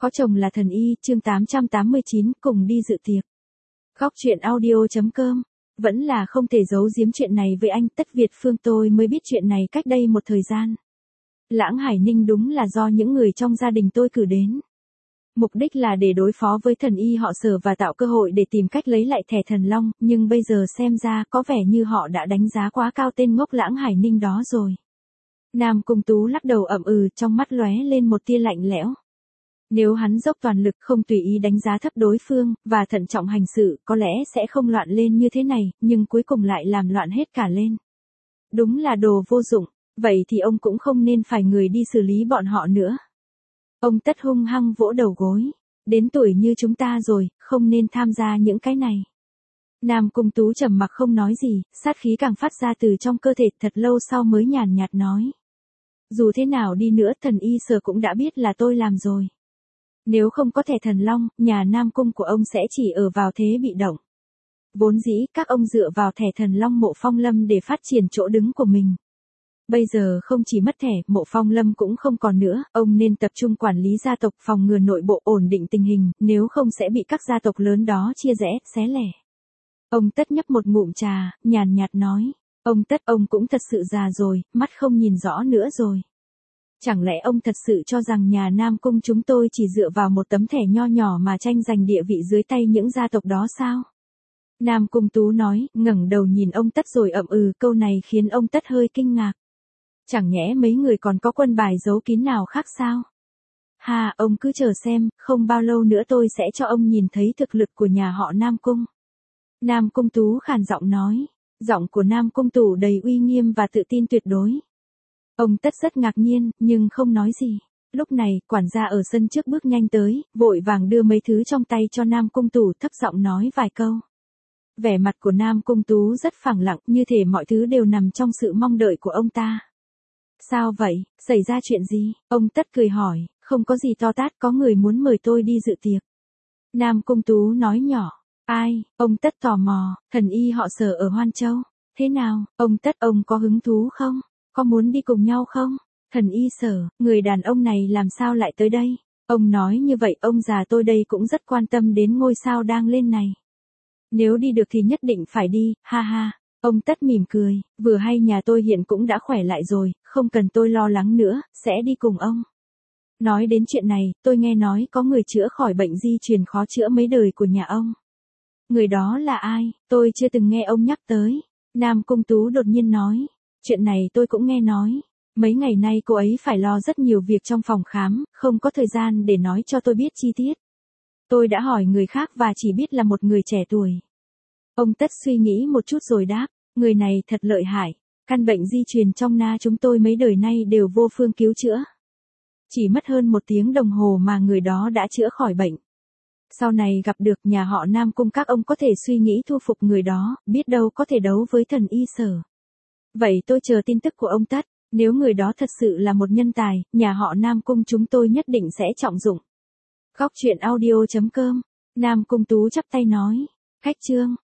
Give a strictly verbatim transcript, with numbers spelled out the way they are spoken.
Có chồng là thần y, chương tám trăm tám mươi chín, cùng đi dự tiệc. Góc truyện audio.com. Vẫn là không thể giấu giếm chuyện này với anh, Tất Việt Phương tôi mới biết chuyện này cách đây một thời gian. Lãng Hải Ninh đúng là do những người trong gia đình tôi cử đến. Mục đích là để đối phó với thần y họ Sở và tạo cơ hội để tìm cách lấy lại thẻ thần long, nhưng bây giờ xem ra có vẻ như họ đã đánh giá quá cao tên ngốc Lãng Hải Ninh đó rồi. Nam Cung Tú lắc đầu ậm ừ, trong mắt lóe lên một tia lạnh lẽo. Nếu hắn dốc toàn lực không tùy ý đánh giá thấp đối phương, và thận trọng hành sự, có lẽ sẽ không loạn lên như thế này, nhưng cuối cùng lại làm loạn hết cả lên. Đúng là đồ vô dụng, vậy thì ông cũng không nên phải người đi xử lý bọn họ nữa. Ông Tất hung hăng vỗ đầu gối. Đến tuổi như chúng ta rồi, không nên tham gia những cái này. Nam Cung Tú trầm mặc không nói gì, sát khí càng phát ra từ trong cơ thể, thật lâu sau mới nhàn nhạt nói. Dù thế nào đi nữa, thần y Sở cũng đã biết là tôi làm rồi. Nếu không có thẻ thần long, nhà Nam Cung của ông sẽ chỉ ở vào thế bị động. Vốn dĩ, các ông dựa vào thẻ thần long Mộ Phong Lâm để phát triển chỗ đứng của mình. Bây giờ không chỉ mất thẻ, Mộ Phong Lâm cũng không còn nữa, ông nên tập trung quản lý gia tộc, phòng ngừa nội bộ, ổn định tình hình, nếu không sẽ bị các gia tộc lớn đó chia rẽ, xé lẻ. Ông Tất nhấp một ngụm trà, nhàn nhạt nói. Ông Tất, ông cũng thật sự già rồi, mắt không nhìn rõ nữa rồi. Chẳng lẽ ông thật sự cho rằng nhà Nam Cung chúng tôi chỉ dựa vào một tấm thẻ nho nhỏ mà tranh giành địa vị dưới tay những gia tộc đó sao? Nam Cung Tú nói, ngẩng đầu nhìn ông Tất rồi ậm ừ, câu này khiến ông Tất hơi kinh ngạc. Chẳng nhẽ mấy người còn có quân bài giấu kín nào khác sao? Ha, ông cứ chờ xem, không bao lâu nữa tôi sẽ cho ông nhìn thấy thực lực của nhà họ Nam Cung. Nam Cung Tú khàn giọng nói, giọng của Nam Cung Tú đầy uy nghiêm và tự tin tuyệt đối. Ông Tất rất ngạc nhiên, nhưng không nói gì. Lúc này, quản gia ở sân trước bước nhanh tới, vội vàng đưa mấy thứ trong tay cho Nam Cung Tú, thấp giọng nói vài câu. Vẻ mặt của Nam Cung Tú rất phẳng lặng, như thể mọi thứ đều nằm trong sự mong đợi của ông ta. Sao vậy, xảy ra chuyện gì? Ông Tất cười hỏi, không có gì to tát, có người muốn mời tôi đi dự tiệc. Nam Cung Tú nói nhỏ, ai? Ông Tất tò mò, thần y họ Sở ở Hoan Châu. Thế nào, ông Tất, ông có hứng thú không? Có muốn đi cùng nhau không? Thần y Sở, người đàn ông này làm sao lại tới đây? Ông nói như vậy, ông già tôi đây cũng rất quan tâm đến ngôi sao đang lên này. Nếu đi được thì nhất định phải đi, ha ha. Ông Tất mỉm cười, vừa hay nhà tôi hiện cũng đã khỏe lại rồi, không cần tôi lo lắng nữa, sẽ đi cùng ông. Nói đến chuyện này, tôi nghe nói có người chữa khỏi bệnh di truyền khó chữa mấy đời của nhà ông. Người đó là ai? Tôi chưa từng nghe ông nhắc tới. Nam Cung Tú đột nhiên nói. Chuyện này tôi cũng nghe nói. Mấy ngày nay cô ấy phải lo rất nhiều việc trong phòng khám, không có thời gian để nói cho tôi biết chi tiết. Tôi đã hỏi người khác và chỉ biết là một người trẻ tuổi. Ông Tất suy nghĩ một chút rồi đáp, người này thật lợi hại. Căn bệnh di truyền trong na chúng tôi mấy đời nay đều vô phương cứu chữa. Chỉ mất hơn một tiếng đồng hồ mà người đó đã chữa khỏi bệnh. Sau này gặp được nhà họ Nam Cung các ông có thể suy nghĩ thu phục người đó, biết đâu có thể đấu với thần y Sở. Vậy tôi chờ tin tức của ông Tất, nếu người đó thật sự là một nhân tài, nhà họ Nam Cung chúng tôi nhất định sẽ trọng dụng. Góc truyện audio.com, Nam Cung Tú chắp tay nói, khách trương.